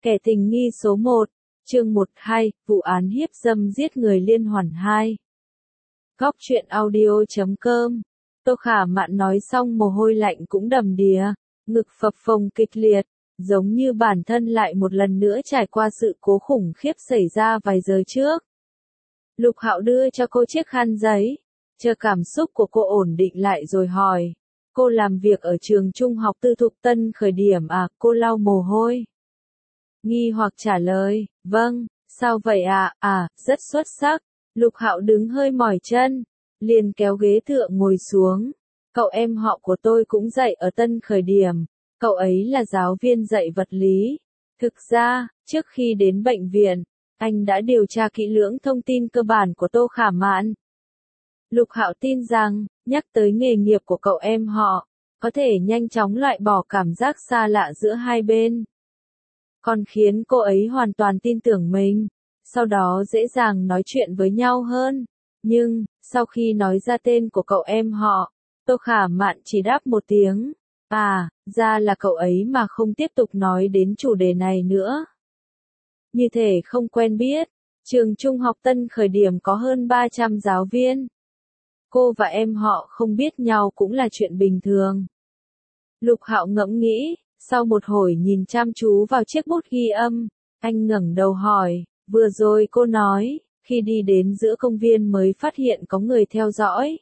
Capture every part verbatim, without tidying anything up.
Kẻ tình nghi số một, chương một hai, vụ án hiếp dâm giết người liên hoàn hai. Góc truyện audio chấm com. Tô Khả Mạn nói xong mồ hôi lạnh cũng đầm đìa, ngực phập phồng kịch liệt, giống như bản thân lại một lần nữa trải qua sự cố khủng khiếp xảy ra vài giờ trước. Lục Hạo đưa cho cô chiếc khăn giấy, chờ cảm xúc của cô ổn định lại rồi hỏi. Cô làm việc ở trường trung học tư thục Tân Khởi Điểm à? Cô lau mồ hôi. Nghi hoặc trả lời, vâng, sao vậy ạ? À? à, rất xuất sắc. Lục Hạo đứng hơi mỏi chân, liền kéo ghế tựa ngồi xuống. Cậu em họ của tôi cũng dạy ở Tân Khởi Điểm, cậu ấy là giáo viên dạy vật lý. Thực ra, trước khi đến bệnh viện, anh đã điều tra kỹ lưỡng thông tin cơ bản của Tô Khả Mạn. Lục Hạo tin rằng, nhắc tới nghề nghiệp của cậu em họ, có thể nhanh chóng loại bỏ cảm giác xa lạ giữa hai bên. Còn khiến cô ấy hoàn toàn tin tưởng mình, sau đó dễ dàng nói chuyện với nhau hơn. Nhưng, sau khi nói ra tên của cậu em họ, Tô Khả Mạn chỉ đáp một tiếng. À, ra là cậu ấy mà không tiếp tục nói đến chủ đề này nữa. Như thể không quen biết, trường trung học Tân Khởi Điểm có hơn ba trăm giáo viên. Cô và em họ không biết nhau cũng là chuyện bình thường. Lục Hạo ngẫm nghĩ, sau một hồi nhìn chăm chú vào chiếc bút ghi âm, anh ngẩng đầu hỏi, vừa rồi cô nói, khi đi đến giữa công viên mới phát hiện có người theo dõi.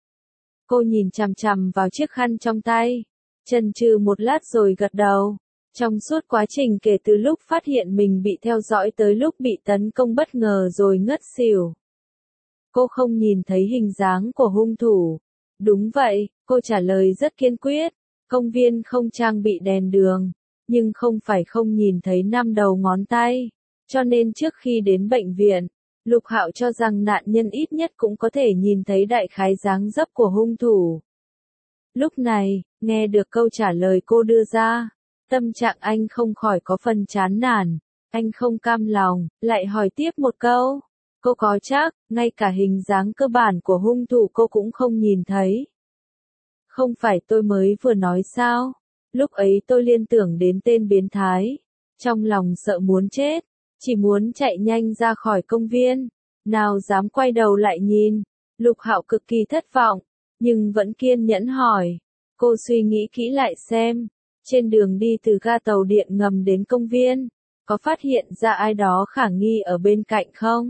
Cô nhìn chằm chằm vào chiếc khăn trong tay, chần chừ một lát rồi gật đầu. Trong suốt quá trình kể từ lúc phát hiện mình bị theo dõi tới lúc bị tấn công bất ngờ rồi ngất xỉu, cô không nhìn thấy hình dáng của hung thủ. Đúng vậy, cô trả lời rất kiên quyết. Công viên không trang bị đèn đường, nhưng không phải không nhìn thấy năm đầu ngón tay. Cho nên trước khi đến bệnh viện, Lục Hạo cho rằng nạn nhân ít nhất cũng có thể nhìn thấy đại khái dáng dấp của hung thủ. Lúc này, nghe được câu trả lời cô đưa ra, tâm trạng anh không khỏi có phần chán nản. Anh không cam lòng, lại hỏi tiếp một câu. Cô có chắc, ngay cả hình dáng cơ bản của hung thủ cô cũng không nhìn thấy? Không phải tôi mới vừa nói sao? Lúc ấy tôi liên tưởng đến tên biến thái. Trong lòng sợ muốn chết, chỉ muốn chạy nhanh ra khỏi công viên. Nào dám quay đầu lại nhìn. Lục Hạo cực kỳ thất vọng, nhưng vẫn kiên nhẫn hỏi. Cô suy nghĩ kỹ lại xem. Trên đường đi từ ga tàu điện ngầm đến công viên, có phát hiện ra ai đó khả nghi ở bên cạnh không?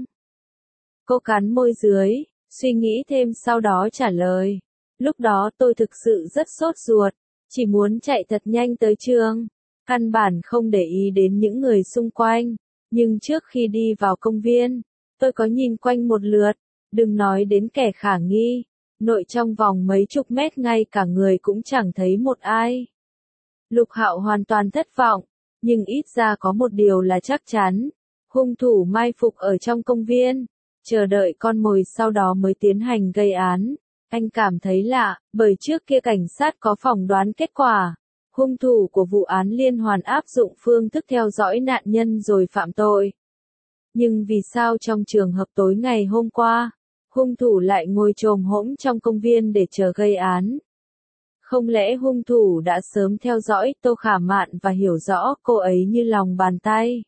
Cô cắn môi dưới, suy nghĩ thêm sau đó trả lời. Lúc đó tôi thực sự rất sốt ruột, chỉ muốn chạy thật nhanh tới trường, căn bản không để ý đến những người xung quanh. Nhưng trước khi đi vào công viên, tôi có nhìn quanh một lượt, đừng nói đến kẻ khả nghi, nội trong vòng mấy chục mét ngay cả người cũng chẳng thấy một ai. Lục Hạo hoàn toàn thất vọng, nhưng ít ra có một điều là chắc chắn, hung thủ mai phục ở trong công viên, chờ đợi con mồi sau đó mới tiến hành gây án. Anh cảm thấy lạ, bởi trước kia cảnh sát có phỏng đoán kết quả, hung thủ của vụ án liên hoàn áp dụng phương thức theo dõi nạn nhân rồi phạm tội. Nhưng vì sao trong trường hợp tối ngày hôm qua, hung thủ lại ngồi chồm hổm trong công viên để chờ gây án? Không lẽ hung thủ đã sớm theo dõi Tô Khả Mạn và hiểu rõ cô ấy như lòng bàn tay?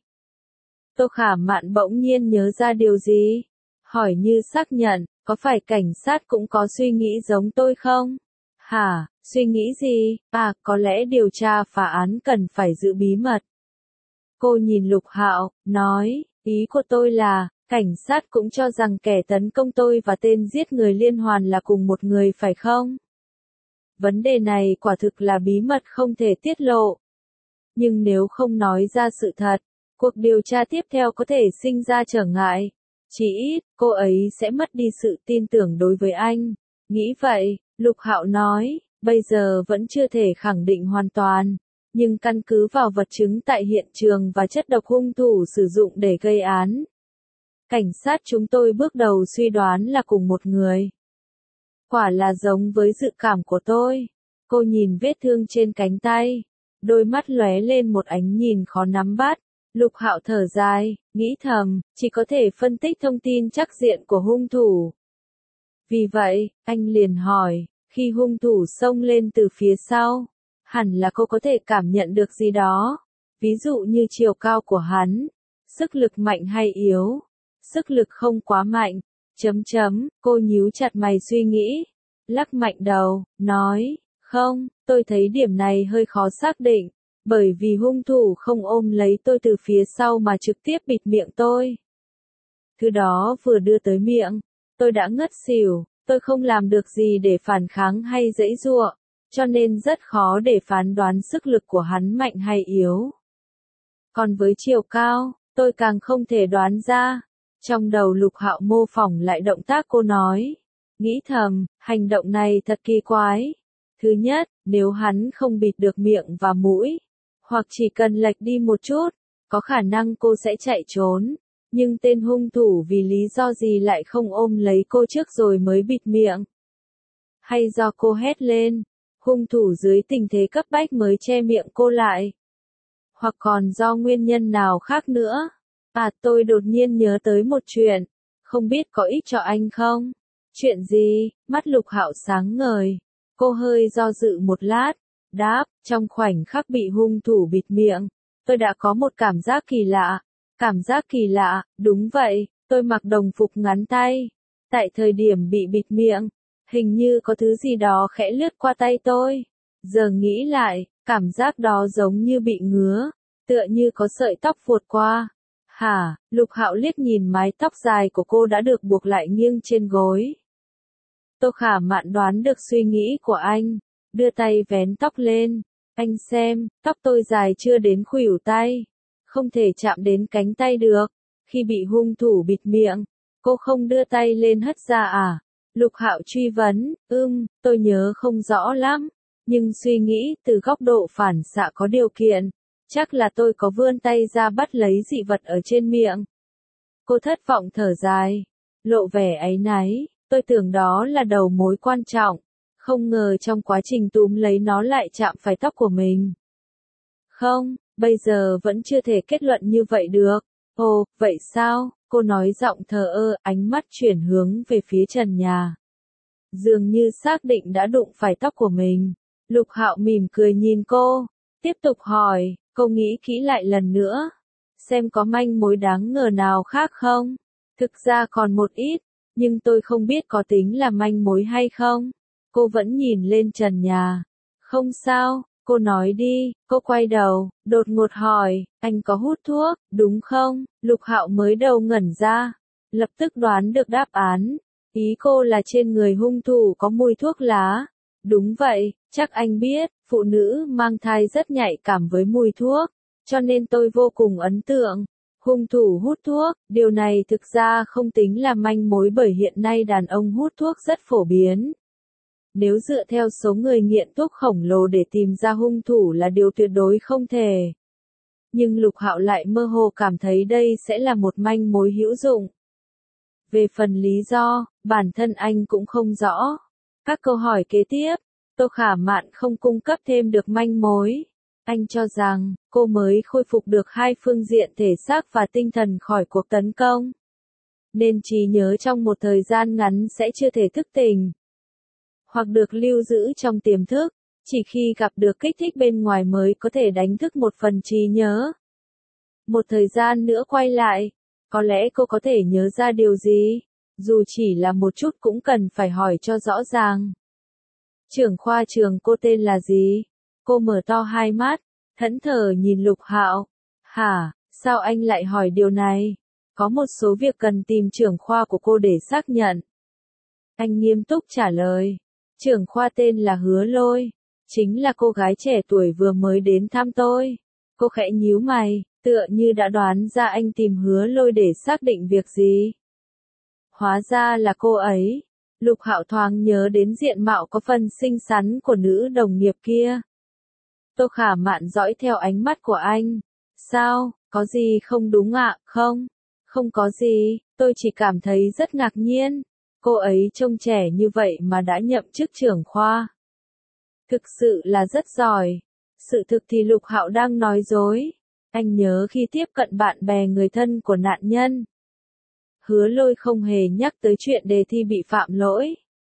Tô Khả Mạn bỗng nhiên nhớ ra điều gì? Hỏi như xác nhận, có phải cảnh sát cũng có suy nghĩ giống tôi không? Hả, suy nghĩ gì? À, có lẽ điều tra phá án cần phải giữ bí mật. Cô nhìn Lục Hạo, nói, ý của tôi là, cảnh sát cũng cho rằng kẻ tấn công tôi và tên giết người liên hoàn là cùng một người phải không? Vấn đề này quả thực là bí mật không thể tiết lộ. Nhưng nếu không nói ra sự thật, cuộc điều tra tiếp theo có thể sinh ra trở ngại. Chỉ ít, cô ấy sẽ mất đi sự tin tưởng đối với anh. Nghĩ vậy, Lục Hạo nói, bây giờ vẫn chưa thể khẳng định hoàn toàn. Nhưng căn cứ vào vật chứng tại hiện trường và chất độc hung thủ sử dụng để gây án, cảnh sát chúng tôi bước đầu suy đoán là cùng một người. Quả là giống với dự cảm của tôi. Cô nhìn vết thương trên cánh tay, đôi mắt lóe lên một ánh nhìn khó nắm bắt. Lục Hạo thở dài, nghĩ thầm, chỉ có thể phân tích thông tin chắc diện của hung thủ. Vì vậy, anh liền hỏi, khi hung thủ xông lên từ phía sau, hẳn là cô có thể cảm nhận được gì đó. ví dụ như chiều cao của hắn, sức lực mạnh hay yếu, sức lực không quá mạnh, chấm chấm, cô nhíu chặt mày suy nghĩ, lắc mạnh đầu, nói, không, tôi thấy điểm này hơi khó xác định, bởi vì hung thủ không ôm lấy tôi từ phía sau mà trực tiếp bịt miệng tôi. Thứ đó vừa đưa tới miệng, tôi đã ngất xỉu, tôi không làm được gì để phản kháng hay giãy giụa, cho nên rất khó để phán đoán sức lực của hắn mạnh hay yếu. Còn với chiều cao, tôi càng không thể đoán ra. Trong đầu Lục Hạo mô phỏng lại động tác cô nói, nghĩ thầm, hành động này thật kỳ quái. Thứ nhất, nếu hắn không bịt được miệng và mũi, hoặc chỉ cần lệch đi một chút, có khả năng cô sẽ chạy trốn. Nhưng tên hung thủ vì lý do gì lại không ôm lấy cô trước rồi mới bịt miệng? Hay do cô hét lên, hung thủ dưới tình thế cấp bách mới che miệng cô lại? Hoặc còn do nguyên nhân nào khác nữa? À, tôi đột nhiên nhớ tới một chuyện, không biết có ích cho anh không? Chuyện gì? Mắt Lục Hạo sáng ngời. Cô hơi do dự một lát, đáp, trong khoảnh khắc bị hung thủ bịt miệng, tôi đã có một cảm giác kỳ lạ. Cảm giác kỳ lạ, đúng vậy, tôi mặc đồng phục ngắn tay. Tại thời điểm bị bịt miệng, hình như có thứ gì đó khẽ lướt qua tay tôi. Giờ nghĩ lại, cảm giác đó giống như bị ngứa, tựa như có sợi tóc vụt qua. Hả? Lục Hạo liếc nhìn mái tóc dài của cô đã được buộc lại nghiêng trên gối. Tô Khả Mạn đoán được suy nghĩ của anh, đưa tay vén tóc lên. Anh xem, tóc tôi dài chưa đến khuỷu tay, không thể chạm đến cánh tay được. Khi bị hung thủ bịt miệng, cô không đưa tay lên hất ra à? Lục Hạo truy vấn, ưm, tôi nhớ không rõ lắm, nhưng suy nghĩ từ góc độ phản xạ có điều kiện, chắc là tôi có vươn tay ra bắt lấy dị vật ở trên miệng. Cô thất vọng thở dài, lộ vẻ áy náy, tôi tưởng đó là đầu mối quan trọng, không ngờ trong quá trình túm lấy nó lại chạm phải tóc của mình. Không, bây giờ vẫn chưa thể kết luận như vậy được. Ồ, vậy sao? Cô nói giọng thờ ơ, ánh mắt chuyển hướng về phía trần nhà. Dường như xác định đã đụng phải tóc của mình. Lục Hạo mỉm cười nhìn cô, tiếp tục hỏi, cô nghĩ kỹ lại lần nữa, xem có manh mối đáng ngờ nào khác không? Thực ra còn một ít, nhưng tôi không biết có tính là manh mối hay không. Cô vẫn nhìn lên trần nhà. Không sao, cô nói đi. Cô quay đầu, đột ngột hỏi, anh có hút thuốc, đúng không? Lục Hạo mới đầu ngẩn ra, lập tức đoán được đáp án. Ý cô là trên người hung thủ có mùi thuốc lá. Đúng vậy, chắc anh biết, phụ nữ mang thai rất nhạy cảm với mùi thuốc, cho nên tôi vô cùng ấn tượng. Hung thủ hút thuốc, điều này thực ra không tính là manh mối bởi hiện nay đàn ông hút thuốc rất phổ biến. Nếu dựa theo số người nghiện thuốc khổng lồ để tìm ra hung thủ là điều tuyệt đối không thể. Nhưng Lục Hạo lại mơ hồ cảm thấy đây sẽ là một manh mối hữu dụng. Về phần lý do, bản thân anh cũng không rõ. Các câu hỏi kế tiếp, Tô Khả Mạn không cung cấp thêm được manh mối. Anh cho rằng, cô mới khôi phục được hai phương diện thể xác và tinh thần khỏi cuộc tấn công. Nên trí nhớ trong một thời gian ngắn sẽ chưa thể thức tỉnh. Hoặc được lưu giữ trong tiềm thức, chỉ khi gặp được kích thích bên ngoài mới có thể đánh thức một phần trí nhớ. Một thời gian nữa quay lại, có lẽ cô có thể nhớ ra điều gì, dù chỉ là một chút cũng cần phải hỏi cho rõ ràng. Trưởng khoa trường cô tên là gì? Cô mở to hai mắt, thẫn thờ nhìn Lục Hạo. Hả, sao anh lại hỏi điều này? Có một số việc cần tìm trưởng khoa của cô để xác nhận. Anh nghiêm túc trả lời. Trưởng khoa tên là Hứa Lôi, chính là cô gái trẻ tuổi vừa mới đến thăm tôi. Cô khẽ nhíu mày, tựa như đã đoán ra anh tìm Hứa Lôi để xác định việc gì. Hóa ra là cô ấy. Lục Hạo thoáng nhớ đến diện mạo có phần xinh xắn của nữ đồng nghiệp kia. Tô Khả Mạn dõi theo ánh mắt của anh. Sao, có gì không đúng ạ? Không, không có gì, tôi chỉ cảm thấy rất ngạc nhiên. Cô ấy trông trẻ như vậy mà đã nhậm chức trưởng khoa. Thực sự là rất giỏi. Sự thực thì Lục Hạo đang nói dối. Anh nhớ khi tiếp cận bạn bè người thân của nạn nhân, Hứa Lôi không hề nhắc tới chuyện đề thi bị phạm lỗi.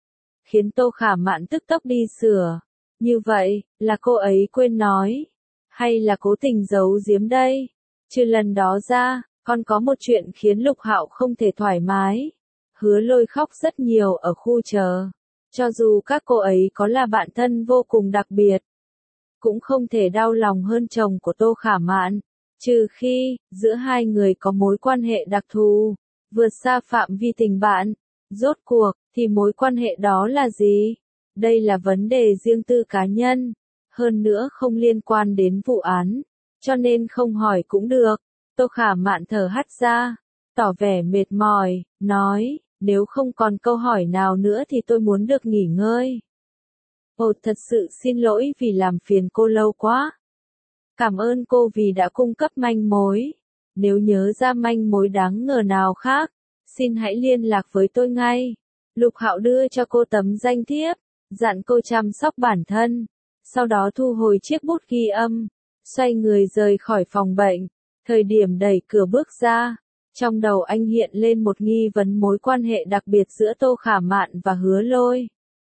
Khiến Tô Khả Mạn tức tốc đi sửa. Như vậy, là cô ấy quên nói. Hay là cố tình giấu giếm đây? Trừ lần đó ra, còn có một chuyện khiến Lục Hạo không thể thoải mái. Hứa Lôi khóc rất nhiều ở khu chờ. Cho dù các cô ấy có là bạn thân vô cùng đặc biệt, cũng không thể đau lòng hơn chồng của Tô Khả Mạn. Trừ khi, giữa hai người có mối quan hệ đặc thù, vượt xa phạm vi tình bạn. Rốt cuộc, thì mối quan hệ đó là gì? Đây là vấn đề riêng tư cá nhân. Hơn nữa không liên quan đến vụ án. Cho nên không hỏi cũng được. Tô Khả Mạn thở hắt ra, tỏ vẻ mệt mỏi, nói, nếu không còn câu hỏi nào nữa thì tôi muốn được nghỉ ngơi. Ồ, thật sự xin lỗi vì làm phiền cô lâu quá. Cảm ơn cô vì đã cung cấp manh mối. Nếu nhớ ra manh mối đáng ngờ nào khác, xin hãy liên lạc với tôi ngay. Lục Hạo đưa cho cô tấm danh thiếp, dặn cô chăm sóc bản thân. Sau đó thu hồi chiếc bút ghi âm, xoay người rời khỏi phòng bệnh. Thời điểm đẩy cửa bước ra, trong đầu anh hiện lên một nghi vấn mối quan hệ đặc biệt giữa Tô Khả Mạn và Hứa Lôi.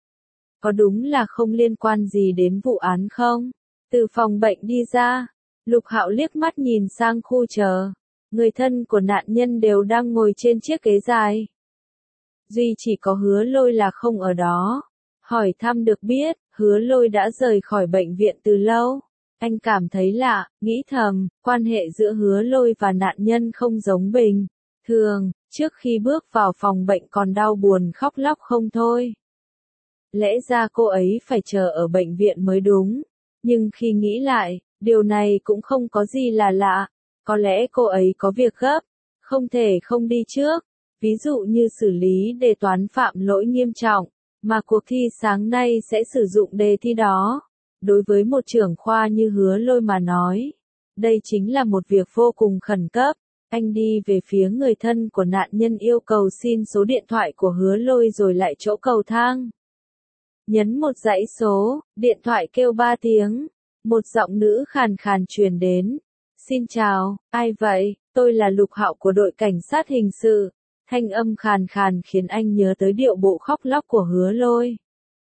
Có đúng là không liên quan gì đến vụ án không? Từ phòng bệnh đi ra, Lục Hạo liếc mắt nhìn sang khu chờ. Người thân của nạn nhân đều đang ngồi trên chiếc ghế dài. Duy chỉ có Hứa Lôi là không ở đó. Hỏi thăm được biết, Hứa Lôi đã rời khỏi bệnh viện từ lâu. Anh cảm thấy lạ, nghĩ thầm, quan hệ giữa Hứa Lôi và nạn nhân không giống bình thường, trước khi bước vào phòng bệnh còn đau buồn khóc lóc không thôi. Lẽ ra cô ấy phải chờ ở bệnh viện mới đúng, nhưng khi nghĩ lại, điều này cũng không có gì là lạ, có lẽ cô ấy có việc gấp, không thể không đi trước, ví dụ như xử lý đề toán phạm lỗi nghiêm trọng, mà cuộc thi sáng nay sẽ sử dụng đề thi đó. Đối với một trưởng khoa như Hứa Lôi mà nói, đây chính là một việc vô cùng khẩn cấp. Anh đi về phía người thân của nạn nhân yêu cầu xin số điện thoại của Hứa Lôi rồi lại chỗ cầu thang. Nhấn một dãy số, điện thoại kêu ba tiếng. Một giọng nữ khàn khàn truyền đến. Xin chào, ai vậy? Tôi là Lục Hạo của đội cảnh sát hình sự. Thanh âm khàn khàn khiến anh nhớ tới điệu bộ khóc lóc của Hứa Lôi.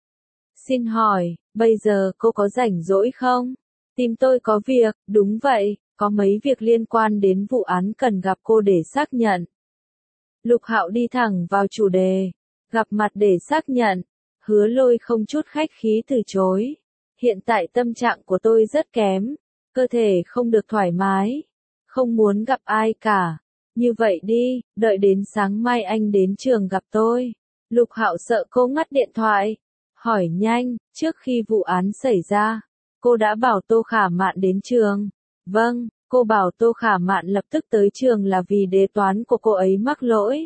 Xin hỏi, bây giờ cô có rảnh rỗi không? Tìm tôi có việc, đúng vậy, có mấy việc liên quan đến vụ án cần gặp cô để xác nhận. Lục Hạo đi thẳng vào chủ đề, gặp mặt để xác nhận. Hứa Lôi không chút khách khí từ chối. Hiện tại tâm trạng của tôi rất kém, cơ thể không được thoải mái, không muốn gặp ai cả. Như vậy đi, đợi đến sáng mai anh đến trường gặp tôi. Lục Hạo sợ cô ngắt điện thoại, hỏi nhanh, trước khi vụ án xảy ra, cô đã bảo Tô Khả Mạn đến trường. Vâng, cô bảo Tô Khả Mạn lập tức tới trường là vì đề toán của cô ấy mắc lỗi.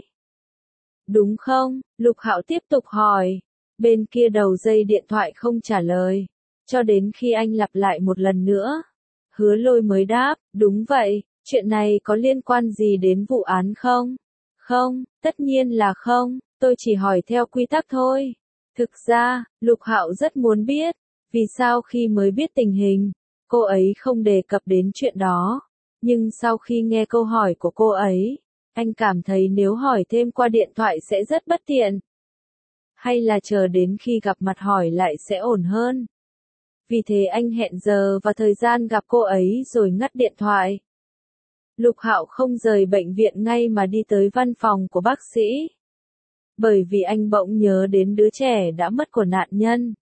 Đúng không? Lục Hạo tiếp tục hỏi. Bên kia đầu dây điện thoại không trả lời, cho đến khi anh lặp lại một lần nữa. Hứa Lôi mới đáp, đúng vậy, chuyện này có liên quan gì đến vụ án không? Không, tất nhiên là không, tôi chỉ hỏi theo quy tắc thôi. Thực ra, Lục Hạo rất muốn biết, vì sao khi mới biết tình hình, cô ấy không đề cập đến chuyện đó. Nhưng sau khi nghe câu hỏi của cô ấy, anh cảm thấy nếu hỏi thêm qua điện thoại sẽ rất bất tiện. Hay là chờ đến khi gặp mặt hỏi lại sẽ ổn hơn. Vì thế anh hẹn giờ và thời gian gặp cô ấy rồi ngắt điện thoại. Lục Hạo không rời bệnh viện ngay mà đi tới văn phòng của bác sĩ. Bởi vì anh bỗng nhớ đến đứa trẻ đã mất của nạn nhân.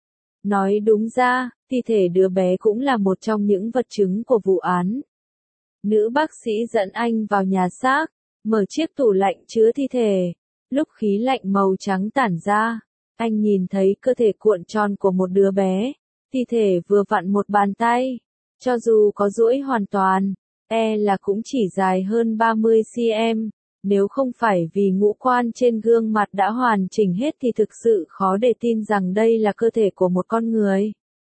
Nói đúng ra, thi thể đứa bé cũng là một trong những vật chứng của vụ án. Nữ bác sĩ dẫn anh vào nhà xác, mở chiếc tủ lạnh chứa thi thể. Lúc khí lạnh màu trắng tản ra, anh nhìn thấy cơ thể cuộn tròn của một đứa bé. Thi thể vừa vặn một bàn tay. Cho dù có duỗi hoàn toàn, e là cũng chỉ dài hơn ba mươi xăng-ti-mét. Nếu không phải vì ngũ quan trên gương mặt đã hoàn chỉnh hết thì thực sự khó để tin rằng đây là cơ thể của một con người.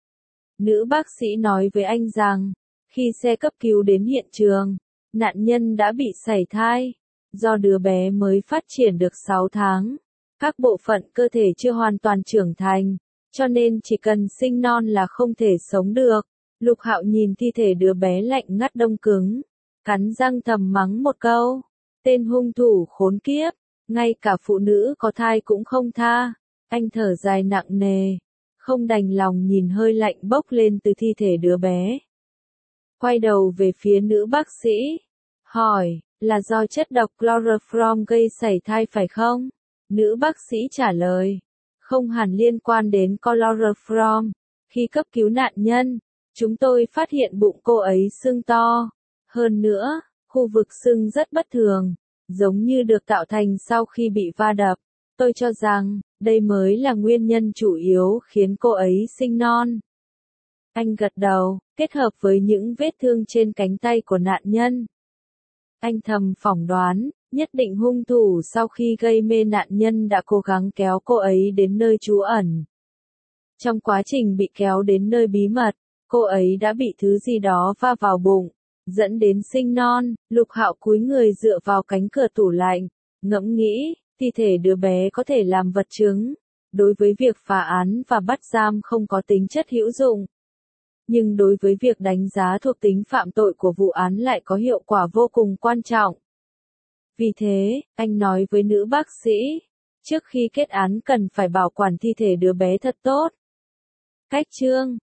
Nữ bác sĩ nói với anh rằng, khi xe cấp cứu đến hiện trường, nạn nhân đã bị sảy thai. Do đứa bé mới phát triển được sáu tháng, các bộ phận cơ thể chưa hoàn toàn trưởng thành, cho nên chỉ cần sinh non là không thể sống được. Lục Hạo nhìn thi thể đứa bé lạnh ngắt đông cứng, cắn răng thầm mắng một câu. Tên hung thủ khốn kiếp, ngay cả phụ nữ có thai cũng không tha. Anh thở dài nặng nề, không đành lòng nhìn hơi lạnh bốc lên từ thi thể đứa bé. Quay đầu về phía nữ bác sĩ. Hỏi, là do chất độc chloroform gây sảy thai phải không? Nữ bác sĩ trả lời, không hẳn liên quan đến chloroform. Khi cấp cứu nạn nhân, chúng tôi phát hiện bụng cô ấy sưng to. Hơn nữa, khu vực sưng rất bất thường, giống như được tạo thành sau khi bị va đập. Tôi cho rằng, đây mới là nguyên nhân chủ yếu khiến cô ấy sinh non. Anh gật đầu, kết hợp với những vết thương trên cánh tay của nạn nhân. Anh thầm phỏng đoán, nhất định hung thủ sau khi gây mê nạn nhân đã cố gắng kéo cô ấy đến nơi trú ẩn. Trong quá trình bị kéo đến nơi bí mật, cô ấy đã bị thứ gì đó va vào bụng, dẫn đến sinh non. Lục Hạo cúi người dựa vào cánh cửa tủ lạnh, ngẫm nghĩ, thi thể đứa bé có thể làm vật chứng, đối với việc phá án và bắt giam không có tính chất hữu dụng. Nhưng đối với việc đánh giá thuộc tính phạm tội của vụ án lại có hiệu quả vô cùng quan trọng. Vì thế, anh nói với nữ bác sĩ, trước khi kết án cần phải bảo quản thi thể đứa bé thật tốt. Cách chương